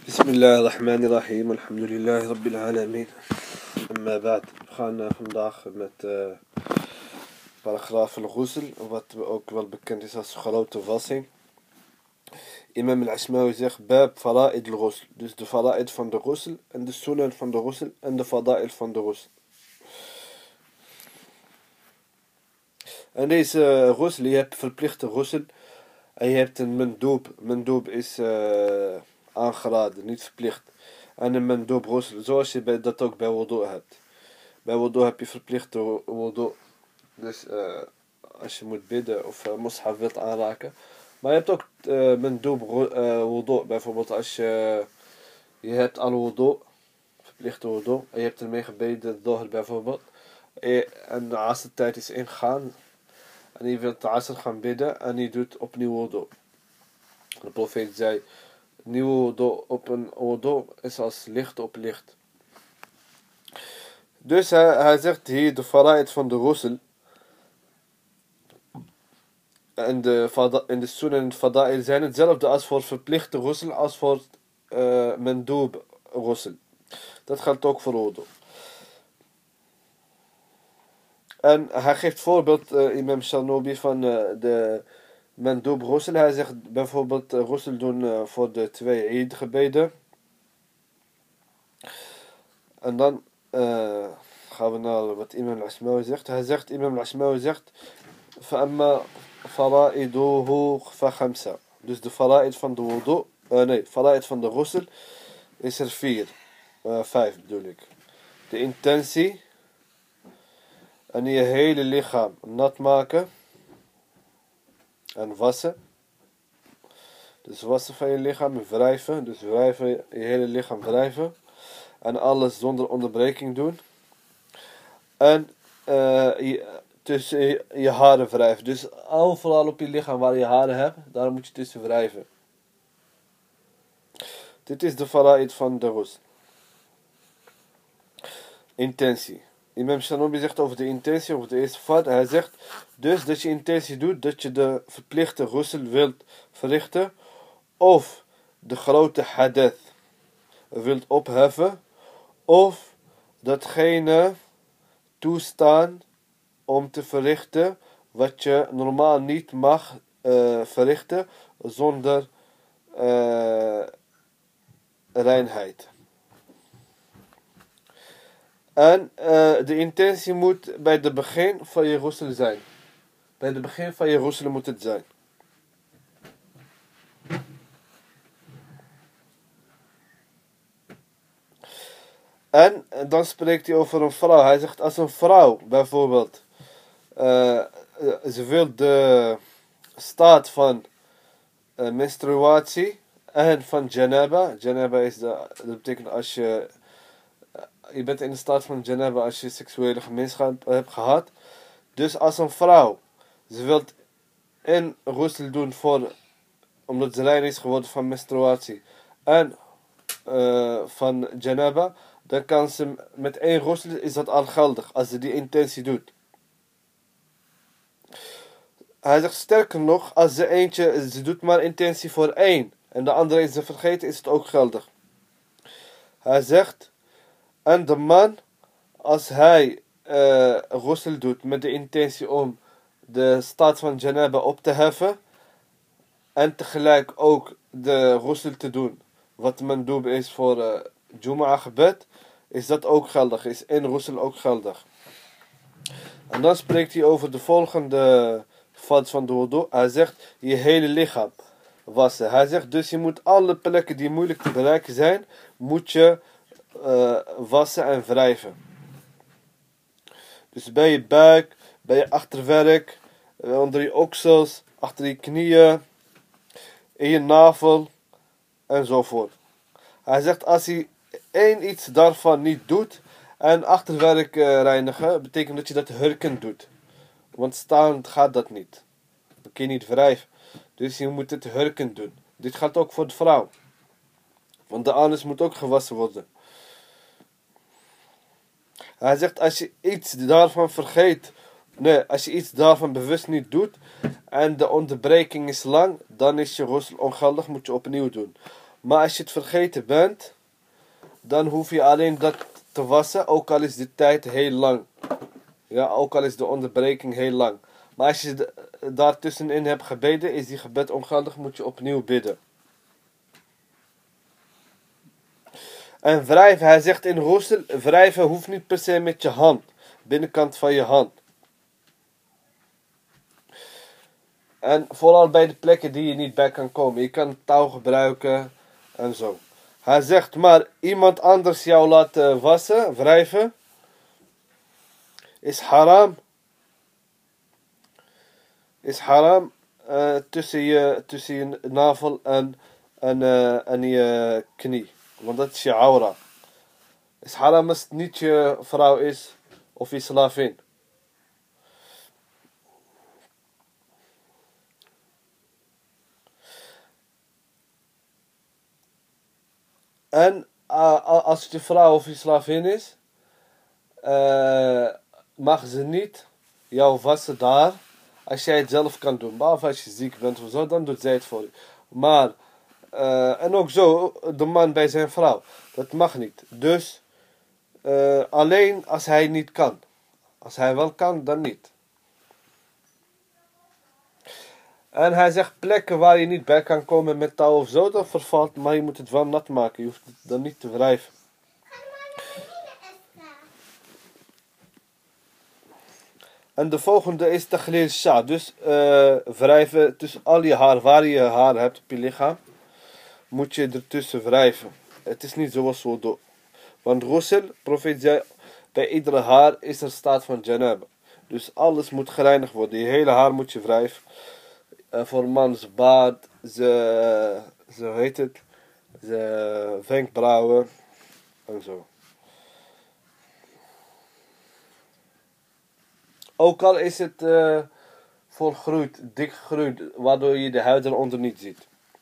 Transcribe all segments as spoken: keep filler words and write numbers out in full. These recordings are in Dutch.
بسم الله الرحمن الرحيم والحمد لله رب العالمين. أما بعد, we gaan uh, vandaag met uh, paragraaf al-ghusl, wat ook wel bekend is als grote wassing. Imam al-Ashmawi zegt bab fara'id al-ghusl, dus de fara'id van de ghusl en de sunan van de ghusl en de fada'il van de ghusl. En deze uh, ghusl, je hebt verplichte ghusl en je hebt een mandoob. Mandoob is uh, aangeraden, niet verplicht. En een mandoob ghusl, zoals je bij, dat ook bij wudu hebt. Bij wudu heb je verplichte wudu. Dus uh, als je moet bidden of uh, mushaf wilt aanraken. Maar je hebt ook uh, mandoob uh, wudu. Bijvoorbeeld als je, je hebt al wudu, verplichte wudu. En je hebt ermee gebeden, dohr bijvoorbeeld. En de asr tijd is ingegaan. En je wilt de asr gaan bidden en je doet opnieuw wudu. De profeet zei, nieuw wudu op een wudu is als licht op licht. Dus hij, hij zegt hier de fara'id van de ghusl. En de, en de sunan en de fada'il zijn hetzelfde als voor verplichte ghusl als voor uh, mandoob ghusl. Dat geldt ook voor wudu. En hij geeft voorbeeld, uh, imam Shanobi, van uh, de mandoob ghusl. Hij zegt bijvoorbeeld uh, ghusl doen uh, voor de twee Eid gebeden. En dan uh, gaan we naar wat imam al-Ashmawi zegt. Hij zegt, imam al-Ashmawi zegt, فَأَمَّا فَرَائِدُهُ فَخَمْسَ. Dus de fara'id van de wudu, uh, nee, fara'id van de ghusl is er vier. Uh, vijf bedoel ik. De intentie. En je hele lichaam nat maken. En wassen. Dus wassen van je lichaam, wrijven. Dus wrijven, je hele lichaam wrijven. En alles zonder onderbreking doen. En uh, je, tussen je, je haren wrijven. Dus overal op je lichaam waar je haren hebt, daar moet je tussen wrijven. Dit is de fara'id van de ghusl. Intentie. Imam Shanobi zegt over de intentie, over de eerste fard. Hij zegt dus dat je intentie doet dat je de verplichte ghusl wilt verrichten. Of de grote hadath wilt opheffen. Of datgene toestaan om te verrichten wat je normaal niet mag uh, verrichten zonder uh, reinheid. En uh, de intentie moet bij het begin van je ghusl zijn. Bij het begin van je ghusl moet het zijn. En dan spreekt hij over een vrouw. Hij zegt als een vrouw bijvoorbeeld uh, ze wil de staat van uh, menstruatie en van janaba. Janaba is de, dat betekent als je je bent in de staat van janaba als je seksuele gemeenschap hebt gehad. Dus als een vrouw ze wil een ghusl doen voor, omdat ze rein is geworden van menstruatie en uh, van janaba, dan kan ze met één ghusl is dat al geldig als ze die intentie doet. Hij zegt sterker nog, als ze eentje, ze doet maar intentie voor één en de andere is ze vergeten, is het ook geldig. Hij zegt, en de man, als hij uh, ghusl doet met de intentie om de staat van janaba op te heffen en tegelijk ook de ghusl te doen, wat mandoob is voor uh, Jumu'ah gebed, is dat ook geldig, is één ghusl ook geldig. En dan spreekt hij over de volgende fard van de wudu. Hij zegt je hele lichaam wassen. Hij zegt dus je moet alle plekken die moeilijk te bereiken zijn, moet je uh, wassen en wrijven. Dus bij je buik, bij je achterwerk, onder je oksels, achter je knieën, in je navel enzovoort. Hij zegt als hij één iets daarvan niet doet en achterwerk uh, reinigen, betekent dat je dat hurken doet. Want staand gaat dat niet. Dan kun je niet wrijven. Dus je moet het hurken doen. Dit gaat ook voor de vrouw. Want de anus moet ook gewassen worden. Hij zegt als je iets daarvan vergeet, nee, als je iets daarvan bewust niet doet en de onderbreking is lang, dan is je ghusl ongeldig, moet je opnieuw doen. Maar als je het vergeten bent, dan hoef je alleen dat te wassen, ook al is de tijd heel lang. Ja, ook al is de onderbreking heel lang. Maar als je de, daartussenin hebt gebeden, is die gebed ongeldig, moet je opnieuw bidden. En wrijven, hij zegt in ghusl, wrijven hoeft niet per se met je hand. Binnenkant van je hand. En vooral bij de plekken die je niet bij kan komen. Je kan touw gebruiken en zo. Hij zegt, maar iemand anders jou laten wassen, wrijven, is haram. Is haram uh, tussen, je, tussen je navel en, en, uh, en je knie. Want dat is je aura. Is haram als het niet je vrouw is of je slavin. En uh, als het je vrouw of je slavin is, uh, mag ze niet jou wassen daar, als jij het zelf kan doen. Behalve als je ziek bent of zo, dan doet zij het voor je. Maar, uh, en ook zo, de man bij zijn vrouw. Dat mag niet. Dus, uh, alleen als hij niet kan. Als hij wel kan, dan niet. En hij zegt plekken waar je niet bij kan komen met touw of zo, dat vervalt, maar je moet het wel nat maken. Je hoeft het dan niet te wrijven. En de volgende is taglil sha. Dus uh, wrijven tussen al je haar, waar je haar hebt op je lichaam, moet je ertussen wrijven. Het is niet zoals wudu. Want ghusl, profeet zei, bij iedere haar is er staat van janaba. Dus alles moet gereinigd worden. Je hele haar moet je wrijven. Uh, voor een man zijn baard, zijn, zo heet het, zijn wenkbrauwen en zo. Ook al is het uh, volgroeid, dik gegroeid, waardoor je de huid eronder niet ziet.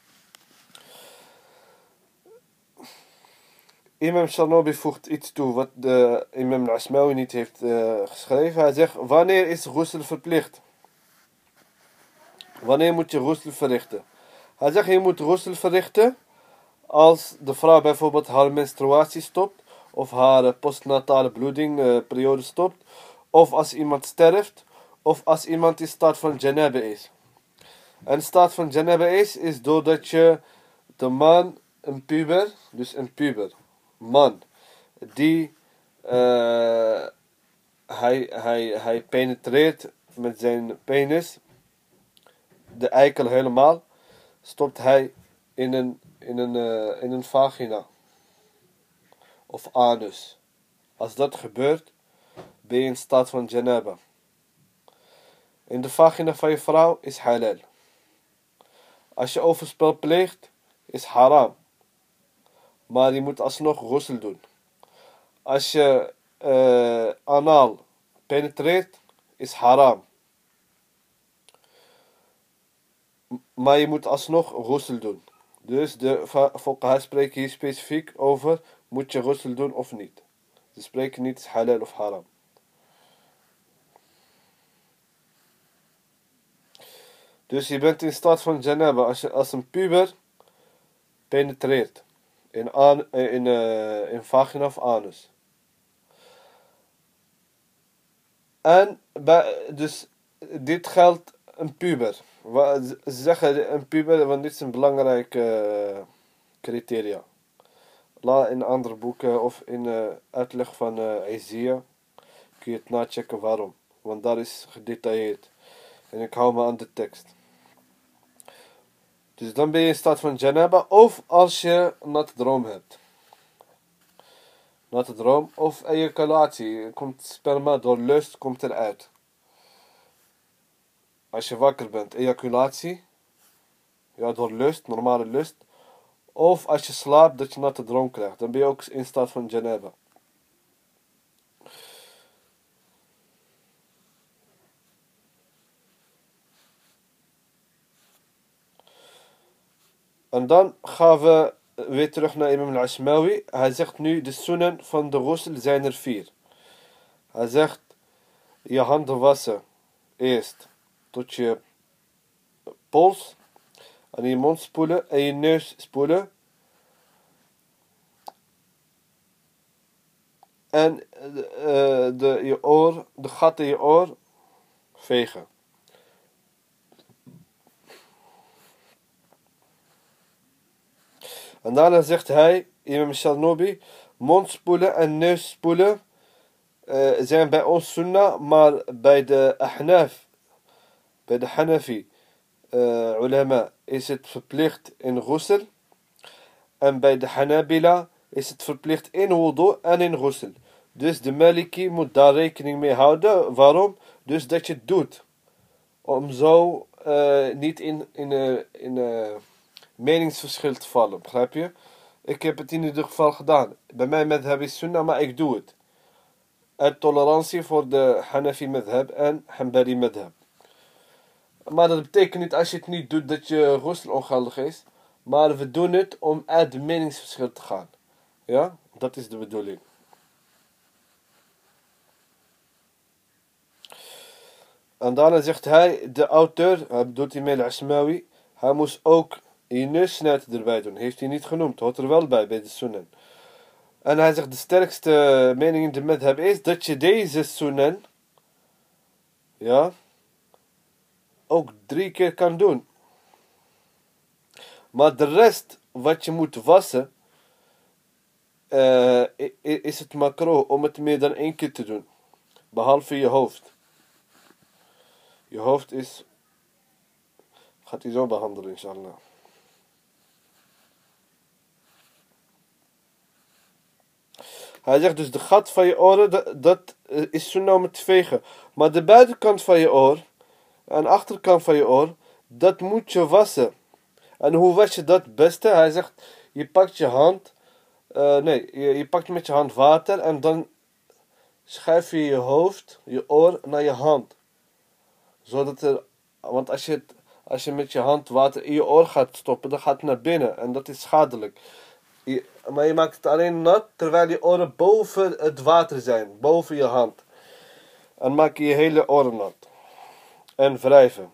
Imam Shanobi voegt iets toe wat de Imam al-Asmawi niet heeft uh, geschreven. Hij zegt, wanneer is ghusl verplicht? Wanneer moet je ghusl verrichten? Hij zegt, je moet ghusl verrichten als de vrouw bijvoorbeeld haar menstruatie stopt, of haar postnatale bloeding uh, periode stopt, of als iemand sterft, of als iemand in staat van janaba is. En staat van janaba is, is doordat je de man, een puber, dus een puber, man, die uh, hij, hij, hij penetreert met zijn penis, de eikel helemaal, stopt hij in een, in een, uh, in een vagina of anus. Als dat gebeurt, ben je in staat van janaba. In de vagina van je vrouw is halal. Als je overspel pleegt, is haram. Maar je moet alsnog ghusl doen. Als je uh, anaal penetreert, is haram. Maar je moet alsnog ghusl doen. Dus de fuqaha spreken hier specifiek over, moet je ghusl doen of niet. Ze spreken niet halal of haram. Dus je bent in staat van janaba als, je, als een puber penetreert in, an, in, uh, in vagina of anus. En bij, dus dit geldt een puber. Ze zeggen een puber, want dit is een belangrijk uh, criteria. La in andere boeken of in uh, uitleg van uh, Izziya kun je het nachecken waarom. Want daar is gedetailleerd. En ik hou me aan de tekst. Dus dan ben je in staat van janaba, of als je een natte droom hebt. Natte droom of ejaculatie. Komt sperma door lust, komt eruit. Als je wakker bent, ejaculatie. Ja, door lust, normale lust. Of als je slaapt, dat je natte droom krijgt. Dan ben je ook in staat van janaba. En dan gaan we weer terug naar Imam al-Asmawi. Hij zegt nu, de sunan van de ghusl zijn er vier. Hij zegt, je handen wassen eerst tot je pols. En je mond spoelen en je neus spoelen. En uh, de, je oor, de gat in je oor vegen. En daarna zegt hij, Imam Shalnobi, mondspoelen en neusspoelen uh, zijn bij ons sunnah, maar bij de Ahnaf, bij de Hanafi uh, ulama is het verplicht in ghusl. En bij de Hanabila is het verplicht in wudu en in ghusl. Dus de Maliki moet daar rekening mee houden. Waarom? Dus dat je het doet. Om zo uh, niet in, in, uh, in uh, meningsverschil te vallen. Begrijp je? Ik heb het in ieder geval gedaan. Bij mij madhab is sunnah, maar ik doe het. Uit tolerantie voor de Hanafi madhab en Hanbali madhab. Maar dat betekent niet als je het niet doet dat je ghusl ongeldig is. Maar we doen het om uit de meningsverschil te gaan. Ja? Dat is de bedoeling. En daarna zegt hij, de auteur, hij bedoelt Imam al-Ashmawi, hij moest ook je neus snijden erbij doen. Heeft hij niet genoemd, hoort er wel bij, bij de sunan. En hij zegt, de sterkste mening in de madhab is dat je deze sunan, ja, ook drie keer kan doen. Maar de rest, wat je moet wassen, uh, is het makro om het meer dan één keer te doen. Behalve je hoofd. Je hoofd is, gaat hij zo behandelen, inshallah. Hij zegt dus, de gat van je oren, dat, dat is sunnah om het te vegen. Maar de buitenkant van je oor, en de achterkant van je oor, dat moet je wassen. En hoe was je dat het beste? Hij zegt, je pakt je hand, uh, nee, je, je pakt met je hand water en dan schuif je je hoofd, je oor naar je hand. Zodat er, want als je, het, als je met je hand water in je oor gaat stoppen, dan gaat het naar binnen en dat is schadelijk. Je, maar je maakt het alleen nat terwijl je oren boven het water zijn, boven je hand. En maak je je hele oren nat. En wrijven.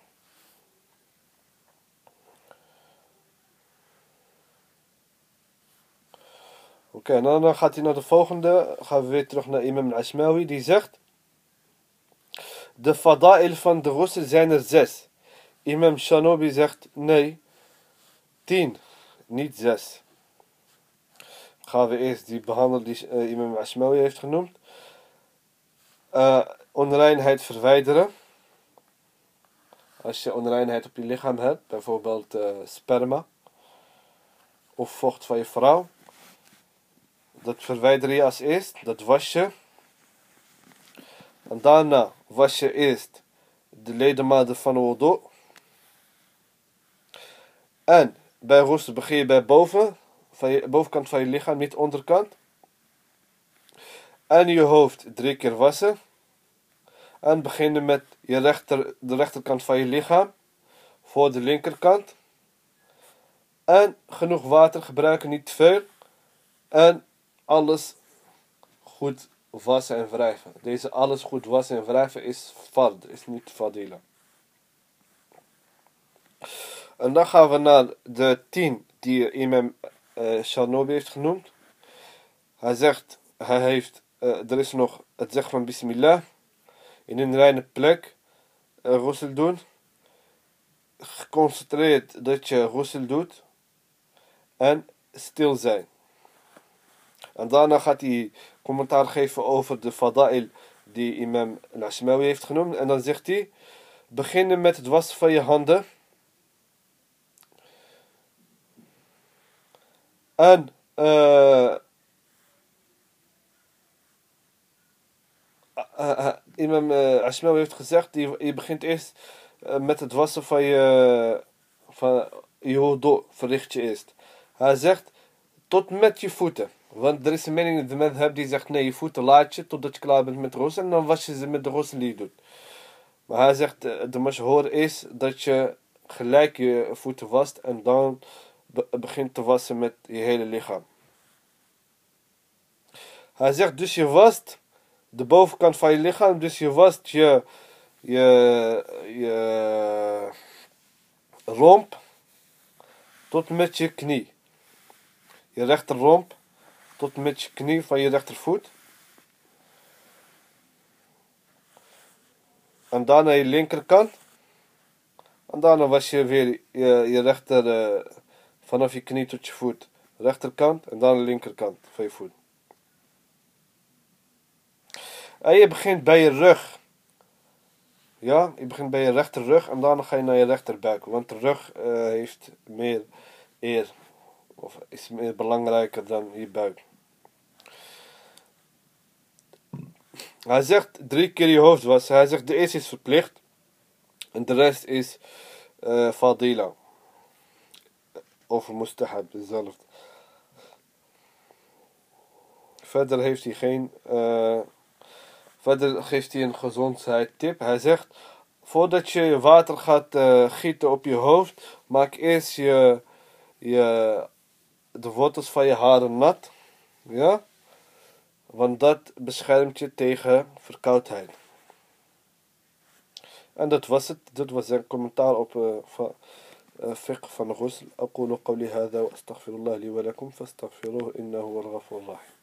Oké, okay, nou dan gaat hij naar de volgende. Gaan we weer terug naar Imam al-Ashmawi. Die zegt, de fada'il van de ghusl zijn er zes. Imam Shanobi zegt, nee, tien, niet zes. Gaan we eerst die behandelen die uh, Imam al-Ashmawi heeft genoemd. Uh, onreinheid verwijderen. Als je onreinheid op je lichaam hebt, bijvoorbeeld uh, sperma of vocht van je vrouw. Dat verwijder je als eerst, dat was je. En daarna was je eerst de ledematen van de wudu. En bij ghusl begin je bij boven, van je, bovenkant van je lichaam, niet onderkant. En je hoofd drie keer wassen. En beginnen met je rechter, de rechterkant van je lichaam voor de linkerkant. En genoeg water gebruiken, niet te veel. En alles goed wassen en wrijven. Deze alles goed wassen en wrijven is fard, is niet fadila. En dan gaan we naar de tien die Imam uh, Shanobi heeft genoemd. Hij zegt, hij heeft, uh, er is nog het zeggen van Bismillah. In een reine plek uh, ghusl doen. Geconcentreerd dat je ghusl doet. En stil zijn. En daarna gaat hij commentaar geven over de fada'il die Imam al-Ashmawi heeft genoemd. En dan zegt hij, beginnen met het wassen van je handen. En uh, uh, uh, Imam uh, Ashmawi heeft gezegd, je, je begint eerst uh, met het wassen van je, van je wudu, verricht je eerst. Hij zegt, tot met je voeten. Want er is een mening in de madhab die zegt, nee, je voeten laat je totdat je klaar bent met ghusl en dan was je ze met de ghusl die je doet. Maar hij zegt, de mashhoor is dat je gelijk je voeten wast en dan be- begint te wassen met je hele lichaam. Hij zegt dus je wast de bovenkant van je lichaam, dus je wast je, je, je romp tot met je knie. Je rechterromp tot met je knie van je rechtervoet. En daarna je linkerkant. En daarna was je weer je, je rechter, uh, vanaf je knie tot je voet. Rechterkant en dan de linkerkant van je voet. En je begint bij je rug. Ja, je begint bij je rechterrug en daarna ga je naar je rechterbuik. Want de rug uh, heeft meer eer. Of is meer belangrijker dan je buik. Hij zegt drie keer je hoofd wassen. Hij zegt de eerste is verplicht. En de rest is uh, fadila. Of mustahab, hetzelfde. Verder heeft hij geen... Uh, verder geeft hij een gezondheidstip. Hij zegt... Voordat je water gaat uh, gieten op je hoofd... Maak eerst je, je... de wortels van je haren nat. Ja? Want dat beschermt je tegen verkoudheid. En dat was het. Dit was een commentaar op uh, van, uh, fiqh van ghusl. أقول قولي هذا وأستغفر الله لي ولكم فاستغفروه إنه هو الغفور الرحيم.